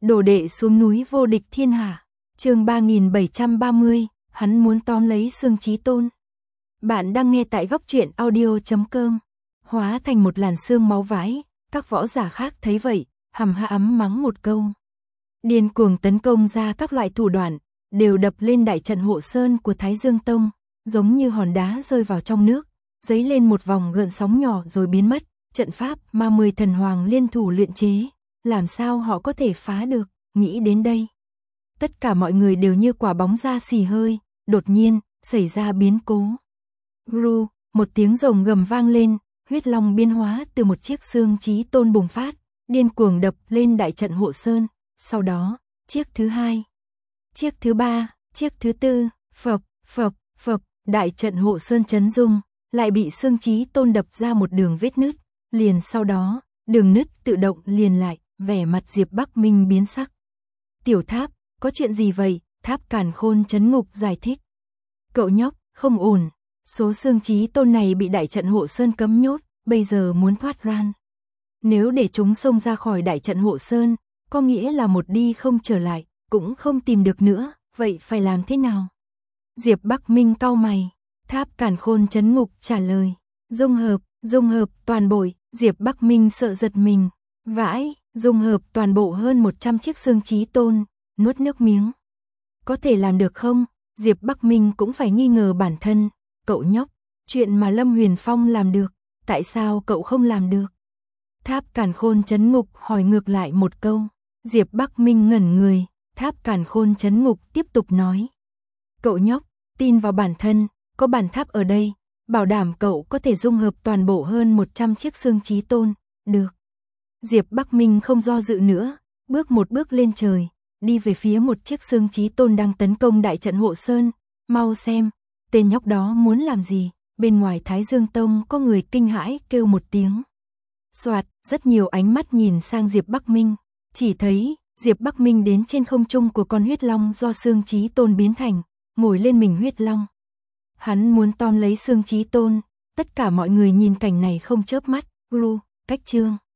Đồ đệ xuống núi vô địch thiên hạ. Chương 3730, hắn muốn tóm lấy Xương Chí Tôn. Bạn đang nghe tại góc truyện audio.com. Hóa thành một làn xương máu vãi, các võ giả khác thấy vậy, hầm ha ấm mắng một câu. Điên cuồng tấn công ra các loại thủ đoạn, đều đập lên đại trận hộ sơn của Thái Dương Tông, giống như hòn đá rơi vào trong nước, dấy lên một vòng gợn sóng nhỏ rồi biến mất. Trận pháp mà 10 thần hoàng liên thủ luyện chế, làm sao họ có thể phá được? Nghĩ đến đây, tất cả mọi người đều như quả bóng ra xì hơi, đột nhiên xảy ra biến cố. Gru, một tiếng rồng gầm vang lên, huyết long biến hóa từ một chiếc Xương Chí Tôn bùng phát, điên cuồng đập lên đại trận hộ sơn. Sau đó, chiếc thứ hai, chiếc thứ ba, chiếc thứ tư, phập, phập, phập, đại trận hộ sơn chấn rung, lại bị Xương Chí Tôn đập ra một đường vết nứt. Liền sau đó, đường nứt tự động liền lại, vẻ mặt Diệp Bắc Minh biến sắc. Tiểu Tháp, có chuyện gì vậy? Tháp Càn Khôn Trấn Ngục giải thích. Cậu nhóc, không ổn, số Xương Chí Tôn này bị đại trận hộ sơn cấm nhốt, bây giờ muốn thoát ran. Nếu để chúng xông ra khỏi đại trận hộ sơn, có nghĩa là một đi không trở lại, cũng không tìm được nữa, vậy phải làm thế nào? Diệp Bắc Minh cau mày, Tháp Càn Khôn Trấn Ngục trả lời, dung hợp toàn bộ. Diệp Bắc Minh sợ giật mình, vãi, dung hợp toàn bộ hơn 100 chiếc Xương Chí Tôn, nuốt nước miếng. Có thể làm được không? Diệp Bắc Minh cũng phải nghi ngờ bản thân, cậu nhóc, chuyện mà Lâm Huyền Phong làm được, tại sao cậu không làm được? Tháp Càn Khôn Trấn Ngục hỏi ngược lại một câu, Diệp Bắc Minh ngẩn người, Tháp Càn Khôn Trấn Ngục tiếp tục nói. Cậu nhóc, tin vào bản thân, có bản tháp ở đây. Bảo đảm cậu có thể dung hợp toàn bộ hơn 100 chiếc Xương Chí Tôn, được. Diệp Bắc Minh không do dự nữa, bước một bước lên trời, đi về phía một chiếc Xương Chí Tôn đang tấn công đại trận hộ sơn, mau xem, tên nhóc đó muốn làm gì? Bên ngoài Thái Dương Tông có người kinh hãi kêu một tiếng. Soạt, rất nhiều ánh mắt nhìn sang Diệp Bắc Minh, chỉ thấy Diệp Bắc Minh đến trên không trung của con huyết long do Xương Chí Tôn biến thành, ngồi lên mình huyết long. Hắn muốn tóm lấy Xương Chí Tôn, tất cả mọi người nhìn cảnh này không chớp mắt. Gru, cách chương